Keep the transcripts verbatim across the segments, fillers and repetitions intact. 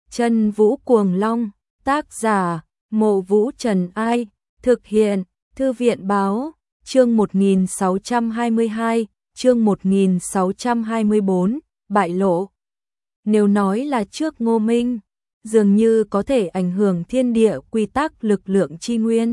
Chân Vũ Cuồng Long, tác giả, Mộ Vũ Trần Ai, thực hiện, Thư viện Báo, chương một nghìn sáu trăm hai mươi hai, chương một nghìn sáu trăm hai mươi bốn, bại lộ. Nếu nói là trước Ngô Minh, dường như có thể ảnh hưởng thiên địa quy tắc lực lượng chi nguyên,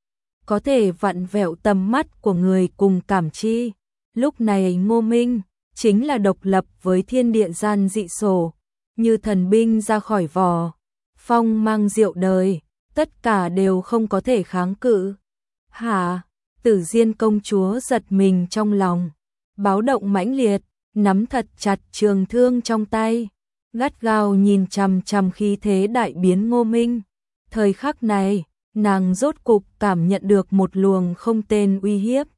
có thể vặn vẹo tầm mắt của người cùng cảm chi. Lúc này Ngô Minh chính là độc lập với thiên địa gian dị sổ, như thần binh ra khỏi vỏ, phong mang diệu đời, tất cả đều không có thể kháng cự. Hả? Tử Diên công chúa giật mình trong lòng, báo động mãnh liệt, nắm thật chặt trường thương trong tay, gắt gao nhìn chằm chằm khí thế đại biến Ngô Minh. Thời khắc này, nàng rốt cục cảm nhận được một luồng không tên uy hiếp.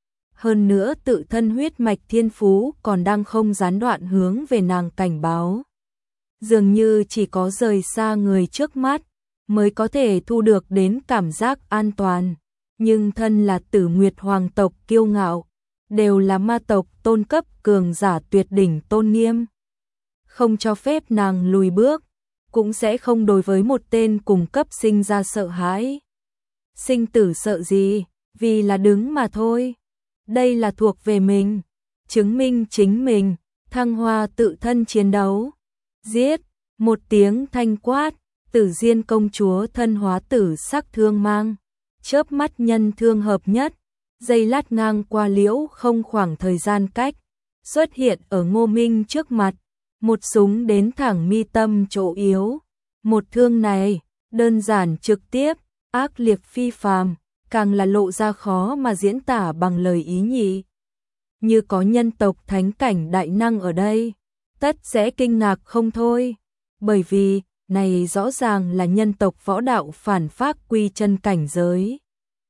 Hơn nữa tự thân huyết mạch thiên phú còn đang không gián đoạn hướng về nàng cảnh báo. Dường như chỉ có rời xa người trước mắt mới có thể thu được đến cảm giác an toàn. Nhưng thân là Tử Nguyệt hoàng tộc kiêu ngạo, đều là ma tộc tôn cấp cường giả tuyệt đỉnh tôn nghiêm. Không cho phép nàng lùi bước, cũng sẽ không đối với một tên cùng cấp sinh ra sợ hãi. Sinh tử sợ gì, vì là đứng mà thôi. Đây là thuộc về mình, chứng minh chính mình, thăng hoa tự thân chiến đấu. Giết, một tiếng thanh quát, Tử Diên công chúa thân hóa tử sắc thương mang, chớp mắt nhân thương hợp nhất, giây lát ngang qua liễu không khoảng thời gian cách, xuất hiện ở Ngô Minh trước mặt, một súng đến thẳng mi tâm chỗ yếu. Một thương này, đơn giản trực tiếp, ác liệt phi phàm, càng là lộ ra khó mà diễn tả bằng lời ý nhị. Như có nhân tộc thánh cảnh đại năng ở đây, tất sẽ kinh ngạc không thôi, bởi vì này rõ ràng là nhân tộc võ đạo phản phác quy chân cảnh giới.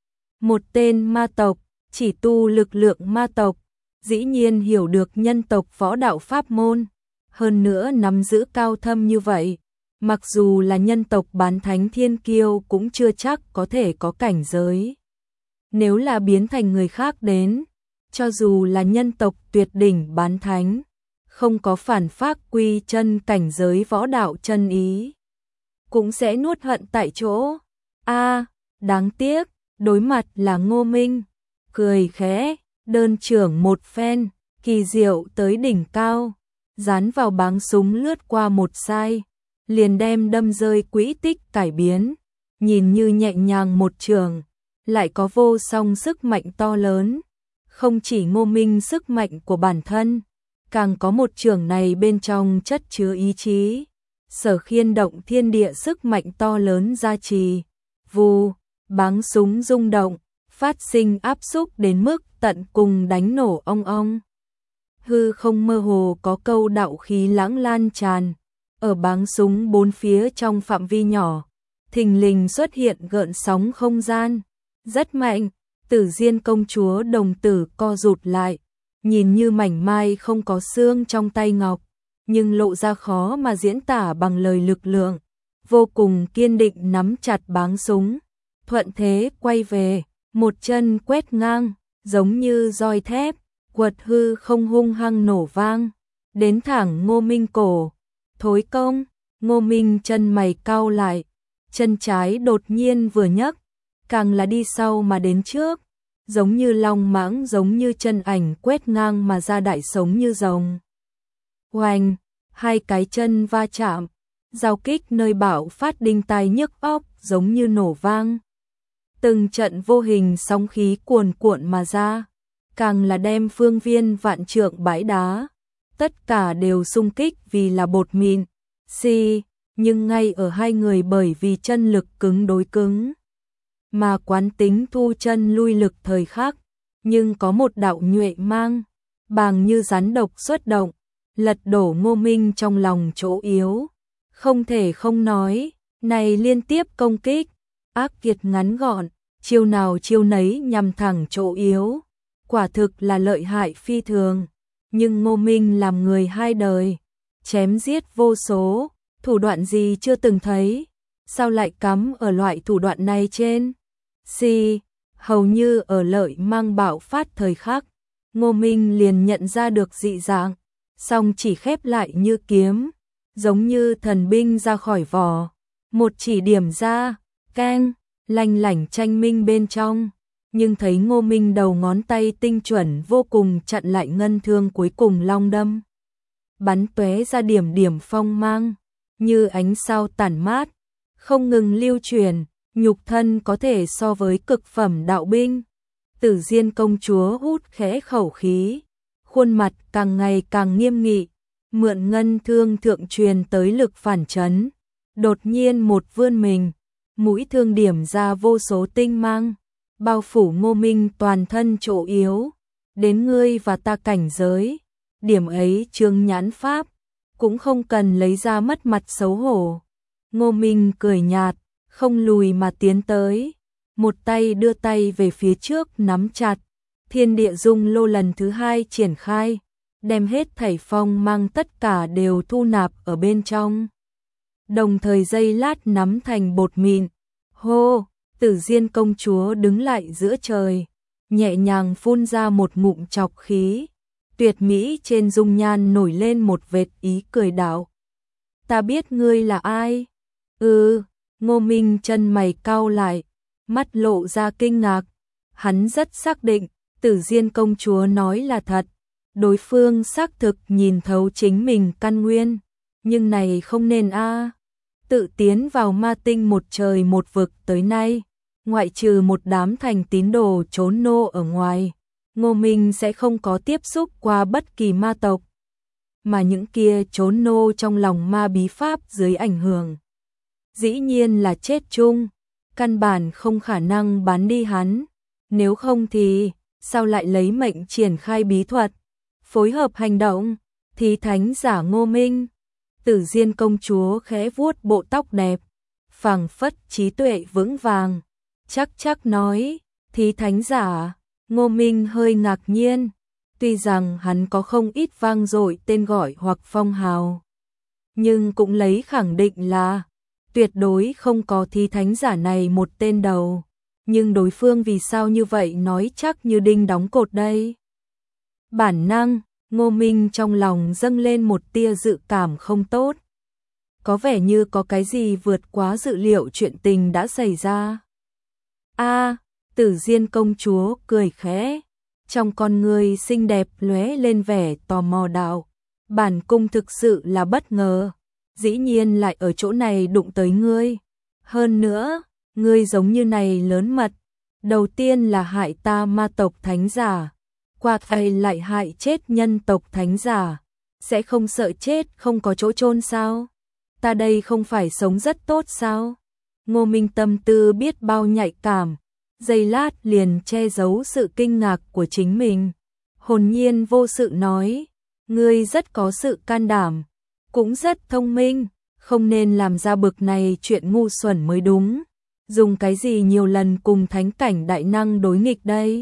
Một tên ma tộc, chỉ tu lực lượng ma tộc, dĩ nhiên hiểu được nhân tộc võ đạo pháp môn, hơn nữa nắm giữ cao thâm như vậy, mặc dù là nhân tộc bán thánh thiên kiêu cũng chưa chắc có thể có cảnh giới. Nếu là biến thành người khác đến, cho dù là nhân tộc tuyệt đỉnh bán thánh, không có phản phác quy chân cảnh giới võ đạo chân ý, cũng sẽ nuốt hận tại chỗ. A, đáng tiếc, đối mặt là Ngô Minh, cười khẽ, đơn trưởng một phen, kỳ diệu tới đỉnh cao, dán vào báng súng lướt qua một sai, liền đem đâm rơi quỹ tích cải biến, nhìn như nhẹ nhàng một trường, lại có vô song sức mạnh to lớn. Không chỉ Ngô Minh sức mạnh của bản thân, càng có một trường này bên trong chất chứa ý chí, sở khiên động thiên địa sức mạnh to lớn gia trì. Vù, báng súng rung động, phát sinh áp xúc đến mức tận cùng đánh nổ ong ong. Hư không mơ hồ có câu đạo khí lãng lan tràn, ở báng súng bốn phía trong phạm vi nhỏ, thình lình xuất hiện gợn sóng không gian, rất mạnh. Tử Diên công chúa đồng tử co rụt lại, nhìn như mảnh mai không có xương trong tay ngọc, nhưng lộ ra khó mà diễn tả bằng lời lực lượng, vô cùng kiên định nắm chặt báng súng, thuận thế quay về, một chân quét ngang, giống như roi thép, quật hư không hung hăng nổ vang, đến thẳng Ngô Minh cổ. Thối công, Ngô Minh chân mày cau lại, chân trái đột nhiên vừa nhấc, càng là đi sau mà đến trước, giống như long mãng, giống như chân ảnh quét ngang mà ra, đại sống như rồng. Oanh, hai cái chân va chạm, giao kích nơi bạo phát đinh tai nhức óc, giống như nổ vang. Từng trận vô hình sóng khí cuồn cuộn mà ra, càng là đem phương viên vạn trượng bãi đá, tất cả đều xung kích vì là bột mịn. Si, nhưng ngay ở hai người bởi vì chân lực cứng đối cứng, mà quán tính thu chân lui lực thời khắc, nhưng có một đạo nhuệ mang, bàng như rắn độc xuất động, lật đổ Ngô Minh trong lòng chỗ yếu. Không thể không nói, này liên tiếp công kích, ác kiệt ngắn gọn, chiêu nào chiêu nấy nhằm thẳng chỗ yếu, quả thực là lợi hại phi thường. Nhưng Ngô Minh làm người hai đời, chém giết vô số, thủ đoạn gì chưa từng thấy, sao lại cắm ở loại thủ đoạn này trên? Si, hầu như ở lợi mang bạo phát thời khắc, Ngô Minh liền nhận ra được dị dạng, song chỉ khép lại như kiếm, giống như thần binh ra khỏi vỏ, một chỉ điểm ra, keng, lanh lảnh tranh minh bên trong, nhưng thấy Ngô Minh đầu ngón tay tinh chuẩn vô cùng chặn lại ngân thương cuối cùng long đâm. Bắn tóe ra điểm điểm phong mang, như ánh sao tản mát, không ngừng lưu truyền, nhục thân có thể so với cực phẩm đạo binh. Tử Diên công chúa hút khẽ khẩu khí, khuôn mặt càng ngày càng nghiêm nghị, mượn ngân thương thượng truyền tới lực phản chấn, đột nhiên một vươn mình, mũi thương điểm ra vô số tinh mang, bao phủ Ngô Minh toàn thân chỗ yếu, đến ngươi và ta cảnh giới, điểm ấy Trương Nhãn pháp, cũng không cần lấy ra mất mặt xấu hổ. Ngô Minh cười nhạt, không lùi mà tiến tới, một tay đưa tay về phía trước nắm chặt, thiên địa dung lô lần thứ hai triển khai, đem hết thảy phong mang tất cả đều thu nạp ở bên trong. Đồng thời giây lát nắm thành bột mịn, hô, Tử Diên công chúa đứng lại giữa trời, nhẹ nhàng phun ra một ngụm trọc khí, tuyệt mỹ trên dung nhan nổi lên một vệt ý cười đạo. Ta biết ngươi là ai? Ừ, Ngô Minh chân mày cau lại, mắt lộ ra kinh ngạc, hắn rất xác định, Tử Diên công chúa nói là thật, đối phương xác thực nhìn thấu chính mình căn nguyên, nhưng này không nên a. Tự tiến vào ma tinh một trời một vực tới nay, ngoại trừ một đám thành tín đồ trốn nô ở ngoài, Ngô Minh sẽ không có tiếp xúc qua bất kỳ ma tộc, mà những kia trốn nô trong lòng ma bí pháp dưới ảnh hưởng, dĩ nhiên là chết chung, căn bản không khả năng bán đi hắn, nếu không thì sao lại lấy mệnh triển khai bí thuật, phối hợp hành động, thì thánh giả Ngô Minh. Tử Diên công chúa khẽ vuốt bộ tóc đẹp, phảng phất trí tuệ vững vàng, chắc chắc nói, thí thánh giả. Ngô Minh hơi ngạc nhiên, tuy rằng hắn có không ít vang dội tên gọi hoặc phong hào, nhưng cũng lấy khẳng định là tuyệt đối không có thí thánh giả này một tên đầu, nhưng đối phương vì sao như vậy nói chắc như đinh đóng cột đây. Bản năng, Ngô Minh trong lòng dâng lên một tia dự cảm không tốt. Có vẻ như có cái gì vượt quá dự liệu chuyện tình đã xảy ra. A, Tử Diên công chúa cười khẽ, trong con người xinh đẹp lóe lên vẻ tò mò đạo, bản cung thực sự là bất ngờ, dĩ nhiên lại ở chỗ này đụng tới ngươi. Hơn nữa, ngươi giống như này lớn mật, đầu tiên là hại ta ma tộc thánh giả, qua thầy lại hại chết nhân tộc thánh giả, sẽ không sợ chết không có chỗ chôn sao? Ta đây không phải sống rất tốt sao? Ngô Minh tâm tư biết bao nhạy cảm, giây lát liền che giấu sự kinh ngạc của chính mình, hồn nhiên vô sự nói, ngươi rất có sự can đảm, cũng rất thông minh, không nên làm ra bực này chuyện ngu xuẩn mới đúng, dùng cái gì nhiều lần cùng thánh cảnh đại năng đối nghịch đây?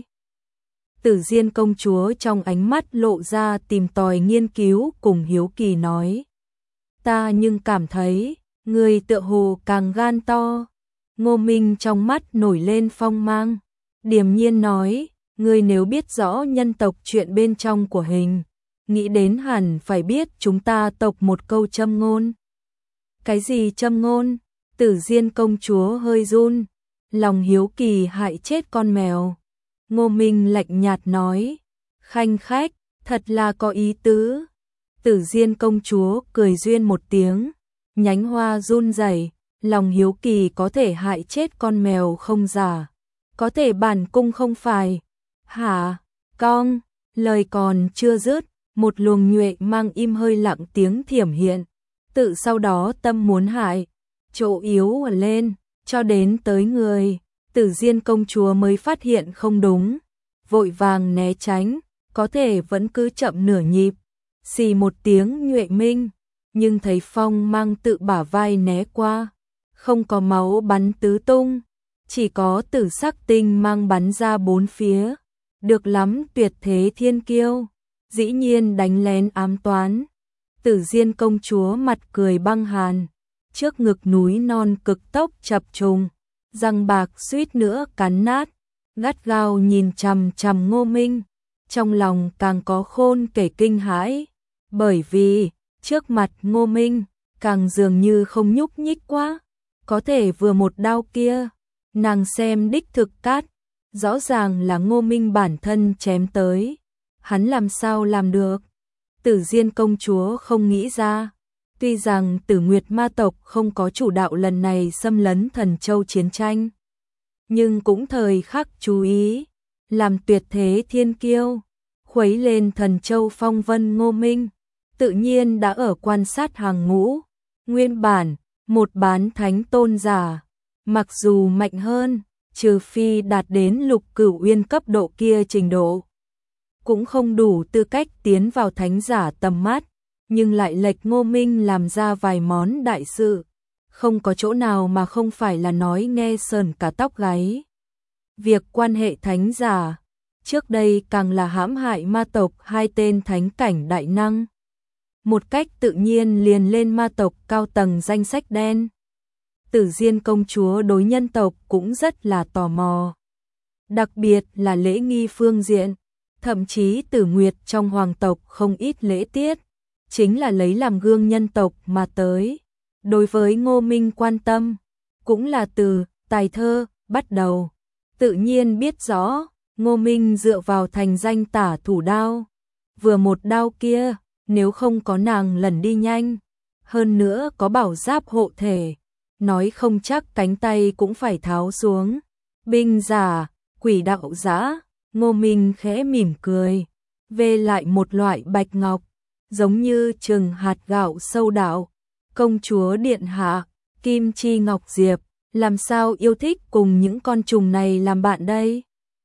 Tử Diên công chúa trong ánh mắt lộ ra tìm tòi nghiên cứu cùng hiếu kỳ nói, ta nhưng cảm thấy, người tựa hồ càng gan to. Ngô Minh trong mắt nổi lên phong mang, điềm nhiên nói, ngươi nếu biết rõ nhân tộc chuyện bên trong của hình, nghĩ đến hẳn phải biết chúng ta tộc một câu châm ngôn. Cái gì châm ngôn? Tử Diên công chúa hơi run, lòng hiếu kỳ hại chết con mèo. Ngô Minh lạnh nhạt nói, khanh khách, thật là có ý tứ. Tử Diên công chúa cười duyên một tiếng, nhánh hoa run rẩy, lòng hiếu kỳ có thể hại chết con mèo không giả, có thể bản cung không phải. Hả, con, lời còn chưa dứt, một luồng nhuệ mang im hơi lặng tiếng thiểm hiện, tự sau đó tâm muốn hại, chỗ yếu ở lên, cho đến tới người. Tử Diên công chúa mới phát hiện không đúng, vội vàng né tránh, có thể vẫn cứ chậm nửa nhịp, xì một tiếng nhuệ minh, nhưng thấy phong mang tự bả vai né qua, không có máu bắn tứ tung, chỉ có tử sắc tinh mang bắn ra bốn phía, được lắm tuyệt thế thiên kiêu, dĩ nhiên đánh lén ám toán. Tử Diên công chúa mặt cười băng hàn, trước ngực núi non cực tốc chập trùng, răng bạc suýt nữa cắn nát, gắt gao nhìn chằm chằm Ngô Minh, trong lòng càng có khôn kể kinh hãi, bởi vì trước mặt Ngô Minh, càng dường như không nhúc nhích quá. Có thể vừa một đao kia, nàng xem đích thực cát, rõ ràng là Ngô Minh bản thân chém tới. Hắn làm sao làm được? Tử Diên công chúa không nghĩ ra. Tuy rằng Tử Nguyệt ma tộc không có chủ đạo lần này xâm lấn Thần Châu chiến tranh, nhưng cũng thời khắc chú ý, làm tuyệt thế thiên kiêu, khuấy lên Thần Châu phong vân Ngô Minh, tự nhiên đã ở quan sát hàng ngũ. Nguyên bản, một bán thánh tôn giả, mặc dù mạnh hơn, trừ phi đạt đến Lục Cửu Uyên cấp độ kia trình độ, cũng không đủ tư cách tiến vào thánh giả tầm mắt, nhưng lại lệch Ngô Minh làm ra vài món đại sự, không có chỗ nào mà không phải là nói nghe sờn cả tóc gáy. Việc quan hệ thánh giả, trước đây càng là hãm hại ma tộc hai tên thánh cảnh đại năng, một cách tự nhiên liền lên ma tộc cao tầng danh sách đen. Tử Diên công chúa đối nhân tộc cũng rất là tò mò, đặc biệt là lễ nghi phương diện, thậm chí Tử Nguyệt trong hoàng tộc không ít lễ tiết, chính là lấy làm gương nhân tộc mà tới. Đối với Ngô Minh quan tâm, cũng là từ tài thơ bắt đầu, tự nhiên biết rõ, Ngô Minh dựa vào thành danh tả thủ đao, vừa một đao kia, nếu không có nàng lần đi nhanh, hơn nữa có bảo giáp hộ thể, nói không chắc cánh tay cũng phải tháo xuống. Binh giả, quỷ đạo giã, Ngô Minh khẽ mỉm cười, về lại một loại bạch ngọc, giống như chừng hạt gạo sâu đạo. Công chúa điện hạ, Kim Chi Ngọc Diệp, làm sao yêu thích cùng những con trùng này làm bạn đây?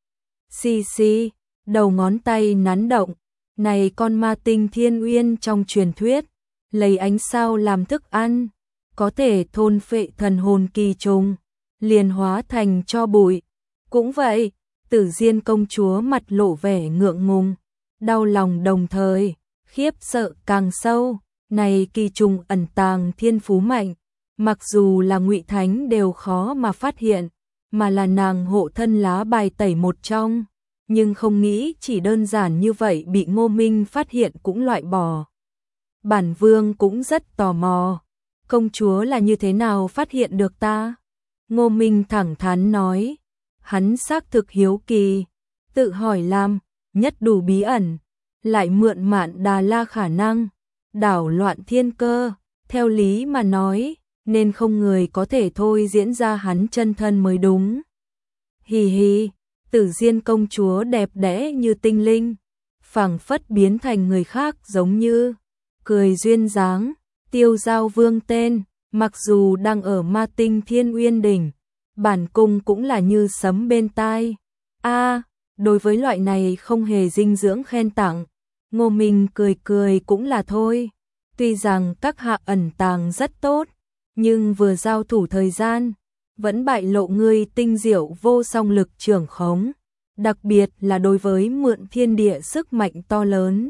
Xì xì, đầu ngón tay nắn động, này con ma tinh thiên uyên trong truyền thuyết, lấy ánh sao làm thức ăn, có thể thôn phệ thần hồn kỳ trùng, liền hóa thành cho bụi. Cũng vậy, Tử Diên công chúa mặt lộ vẻ ngượng ngùng, đau lòng đồng thời, khiếp sợ càng sâu. Này kỳ trùng ẩn tàng thiên phú mạnh, mặc dù là ngụy thánh đều khó mà phát hiện, mà là nàng hộ thân lá bài tẩy một trong, nhưng không nghĩ chỉ đơn giản như vậy bị Ngô Minh phát hiện cũng loại bỏ. Bản vương cũng rất tò mò, công chúa là như thế nào phát hiện được ta? Ngô Minh thẳng thắn nói, hắn xác thực hiếu kỳ, tự hỏi làm, nhất đủ bí ẩn, lại mượn Mạn Đà La khả năng đảo loạn thiên cơ, theo lý mà nói, nên không người có thể thôi diễn ra hắn chân thân mới đúng. Hì hì, Tử Diên công chúa đẹp đẽ như tinh linh, phảng phất biến thành người khác giống như, cười duyên dáng. Tiêu Giao vương tên, mặc dù đang ở ma tinh thiên uyên đỉnh, bản cung cũng là như sấm bên tai. A, đối với loại này không hề dinh dưỡng khen tặng, Ngô Minh cười cười cũng là thôi. Tuy rằng các hạ ẩn tàng rất tốt, nhưng vừa giao thủ thời gian, vẫn bại lộ ngươi tinh diệu vô song lực trưởng khống, đặc biệt là đối với mượn thiên địa sức mạnh to lớn.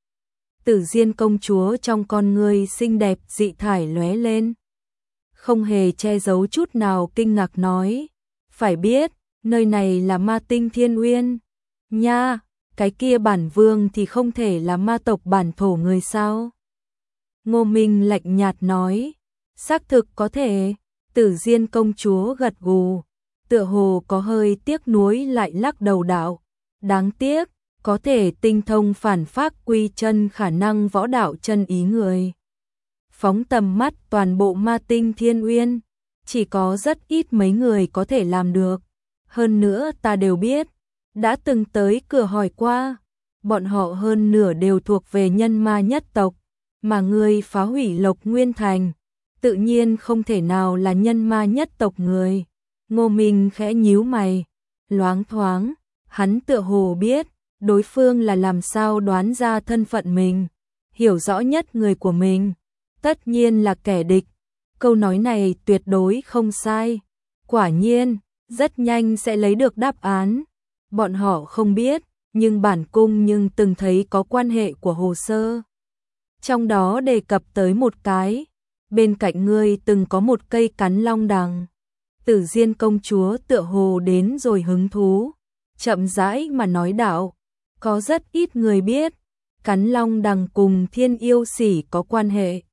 Tử Diên công chúa trong con ngươi xinh đẹp dị thải lóe lên, không hề che giấu chút nào kinh ngạc nói, phải biết, nơi này là ma tinh thiên uyên. Nha, cái kia bản vương thì không thể là ma tộc bản thổ người sao? Ngô Minh lạnh nhạt nói, xác thực có thể. Tử Diên công chúa gật gù, tựa hồ có hơi tiếc nuối lại lắc đầu đạo, đáng tiếc, có thể tinh thông phản phác quy chân khả năng võ đạo chân ý người. Phóng tầm mắt toàn bộ ma tinh thiên uyên, chỉ có rất ít mấy người có thể làm được. Hơn nữa ta đều biết, đã từng tới cửa hỏi qua, bọn họ hơn nửa đều thuộc về nhân ma nhất tộc, mà người phá hủy Lộc Nguyên Thành, tự nhiên không thể nào là nhân ma nhất tộc người. Ngô Minh khẽ nhíu mày, loáng thoáng, hắn tựa hồ biết, đối phương là làm sao đoán ra thân phận mình, hiểu rõ nhất người của mình, tất nhiên là kẻ địch. Câu nói này tuyệt đối không sai. Quả nhiên, rất nhanh sẽ lấy được đáp án. Bọn họ không biết, nhưng bản cung nhưng từng thấy có quan hệ của hồ sơ. Trong đó đề cập tới một cái, bên cạnh ngươi từng có một cây cắn long đằng. Tử Diên công chúa tựa hồ đến rồi hứng thú, chậm rãi mà nói đạo, có rất ít người biết, cắn long đằng cùng thiên yêu sỉ có quan hệ.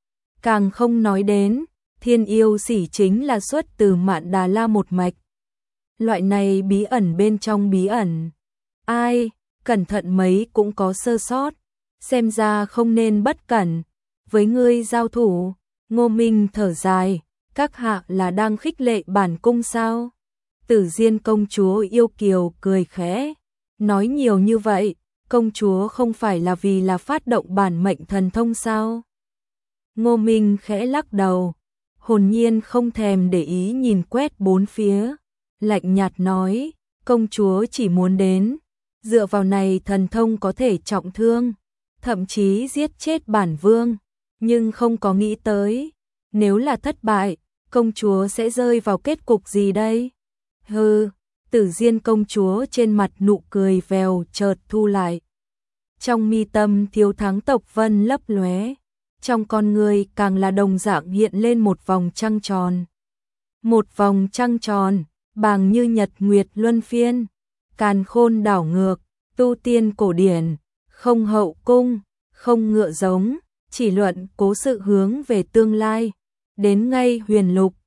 Càng không nói đến, thiên yêu sỉ chính là xuất từ Mạn Đà La một mạch. Loại này bí ẩn bên trong bí ẩn. Ai, cẩn thận mấy cũng có sơ sót, xem ra không nên bất cẩn. Với ngươi giao thủ, Ngô Minh thở dài, các hạ là đang khích lệ bản cung sao? Tử Diên công chúa yêu kiều cười khẽ, nói nhiều như vậy, công chúa không phải là vì là phát động bản mệnh thần thông sao? Ngô Minh khẽ lắc đầu, hồn nhiên không thèm để ý nhìn quét bốn phía, lạnh nhạt nói, công chúa chỉ muốn đến, dựa vào này thần thông có thể trọng thương, thậm chí giết chết bản vương, nhưng không có nghĩ tới, nếu là thất bại, công chúa sẽ rơi vào kết cục gì đây? Hừ, Tử Diên công chúa trên mặt nụ cười vèo chợt thu lại. Trong mi tâm Thiếu Thắng Tộc Vân lấp lóe, trong con người càng là đồng dạng hiện lên một vòng trăng tròn. Một vòng trăng tròn, bàng như nhật nguyệt luân phiên, càn khôn đảo ngược, tu tiên cổ điển, không hậu cung, không ngựa giống, chỉ luận cố sự hướng về tương lai, đến ngay huyền lục,